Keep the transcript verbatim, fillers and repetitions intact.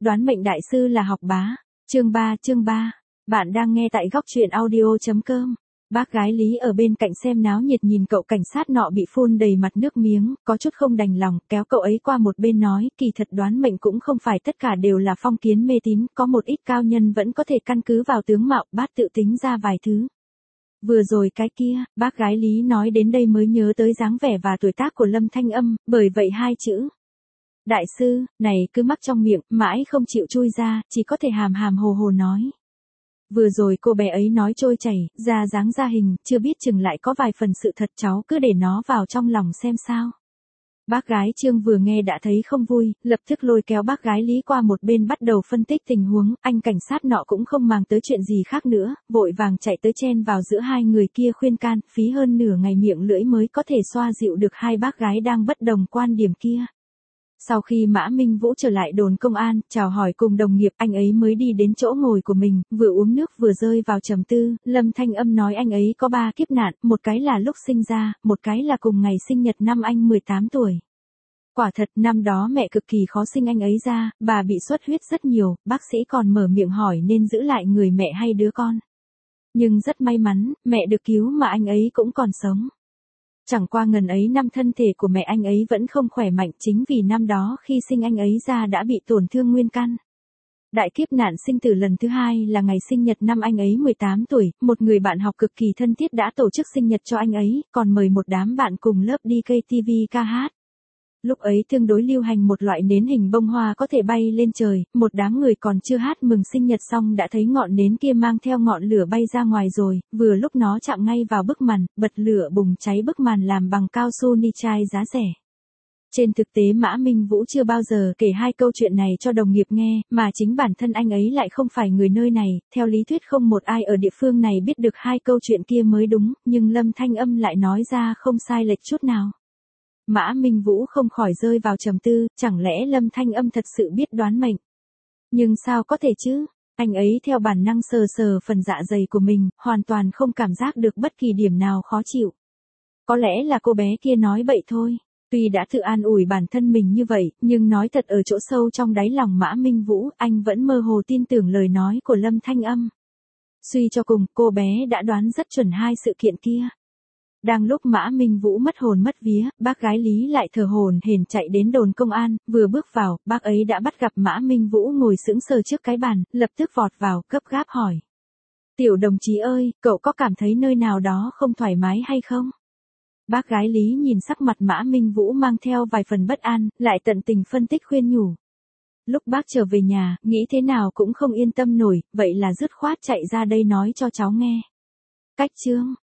Đoán mệnh đại sư là học bá. Chương ba, chương ba. Bạn đang nghe tại góc truyện audio chấm com. Bác gái Lý ở bên cạnh xem náo nhiệt nhìn cậu cảnh sát nọ bị phun đầy mặt nước miếng, có chút không đành lòng, kéo cậu ấy qua một bên nói, kỳ thật đoán mệnh cũng không phải tất cả đều là phong kiến mê tín, có một ít cao nhân vẫn có thể căn cứ vào tướng mạo, bát tự tính ra vài thứ. Vừa rồi cái kia, bác gái Lý nói đến đây mới nhớ tới dáng vẻ và tuổi tác của Lâm Thanh Âm, bởi vậy hai chữ đại sư, này cứ mắc trong miệng, mãi không chịu chui ra, chỉ có thể hàm hàm hồ hồ nói. Vừa rồi cô bé ấy nói trôi chảy, ra dáng ra hình, chưa biết chừng lại có vài phần sự thật, cháu cứ để nó vào trong lòng xem sao. Bác gái Trương vừa nghe đã thấy không vui, lập tức lôi kéo bác gái Lý qua một bên bắt đầu phân tích tình huống, anh cảnh sát nọ cũng không màng tới chuyện gì khác nữa, vội vàng chạy tới chen vào giữa hai người kia khuyên can, phí hơn nửa ngày miệng lưỡi mới có thể xoa dịu được hai bác gái đang bất đồng quan điểm kia. Sau khi Mã Minh Vũ trở lại đồn công an, chào hỏi cùng đồng nghiệp, anh ấy mới đi đến chỗ ngồi của mình, vừa uống nước vừa rơi vào trầm tư, Lâm Thanh Âm nói anh ấy có ba kiếp nạn, một cái là lúc sinh ra, một cái là cùng ngày sinh nhật năm anh mười tám tuổi. Quả thật năm đó mẹ cực kỳ khó sinh anh ấy ra, bà bị xuất huyết rất nhiều, bác sĩ còn mở miệng hỏi nên giữ lại người mẹ hay đứa con. Nhưng rất may mắn, mẹ được cứu mà anh ấy cũng còn sống. Chẳng qua ngần ấy năm thân thể của mẹ anh ấy vẫn không khỏe mạnh chính vì năm đó khi sinh anh ấy ra đã bị tổn thương nguyên căn. Đại kiếp nạn sinh tử lần thứ hai là ngày sinh nhật năm anh ấy mười tám tuổi, một người bạn học cực kỳ thân thiết đã tổ chức sinh nhật cho anh ấy, còn mời một đám bạn cùng lớp đi ca tê vê ca hát. Lúc ấy tương đối lưu hành một loại nến hình bông hoa có thể bay lên trời, một đám người còn chưa hát mừng sinh nhật xong đã thấy ngọn nến kia mang theo ngọn lửa bay ra ngoài rồi, vừa lúc nó chạm ngay vào bức màn, bật lửa bùng cháy bức màn làm bằng cao su ni chai giá rẻ. Trên thực tế Mã Minh Vũ chưa bao giờ kể hai câu chuyện này cho đồng nghiệp nghe, mà chính bản thân anh ấy lại không phải người nơi này, theo lý thuyết không một ai ở địa phương này biết được hai câu chuyện kia mới đúng, nhưng Lâm Thanh Âm lại nói ra không sai lệch chút nào. Mã Minh Vũ không khỏi rơi vào trầm tư, chẳng lẽ Lâm Thanh Âm thật sự biết đoán mệnh? Nhưng sao có thể chứ? Anh ấy theo bản năng sờ sờ phần dạ dày của mình, hoàn toàn không cảm giác được bất kỳ điểm nào khó chịu. Có lẽ là cô bé kia nói bậy thôi. Tuy đã tự an ủi bản thân mình như vậy, nhưng nói thật ở chỗ sâu trong đáy lòng Mã Minh Vũ, anh vẫn mơ hồ tin tưởng lời nói của Lâm Thanh Âm. Suy cho cùng, cô bé đã đoán rất chuẩn hai sự kiện kia. Đang lúc Mã Minh Vũ mất hồn mất vía, bác gái Lý lại thở hổn hển chạy đến đồn công an, vừa bước vào, bác ấy đã bắt gặp Mã Minh Vũ ngồi sững sờ trước cái bàn, lập tức vọt vào, gấp gáp hỏi. Tiểu đồng chí ơi, cậu có cảm thấy nơi nào đó không thoải mái hay không? Bác gái Lý nhìn sắc mặt Mã Minh Vũ mang theo vài phần bất an, lại tận tình phân tích khuyên nhủ. Lúc bác trở về nhà, nghĩ thế nào cũng không yên tâm nổi, vậy là dứt khoát chạy ra đây nói cho cháu nghe. Cách chương,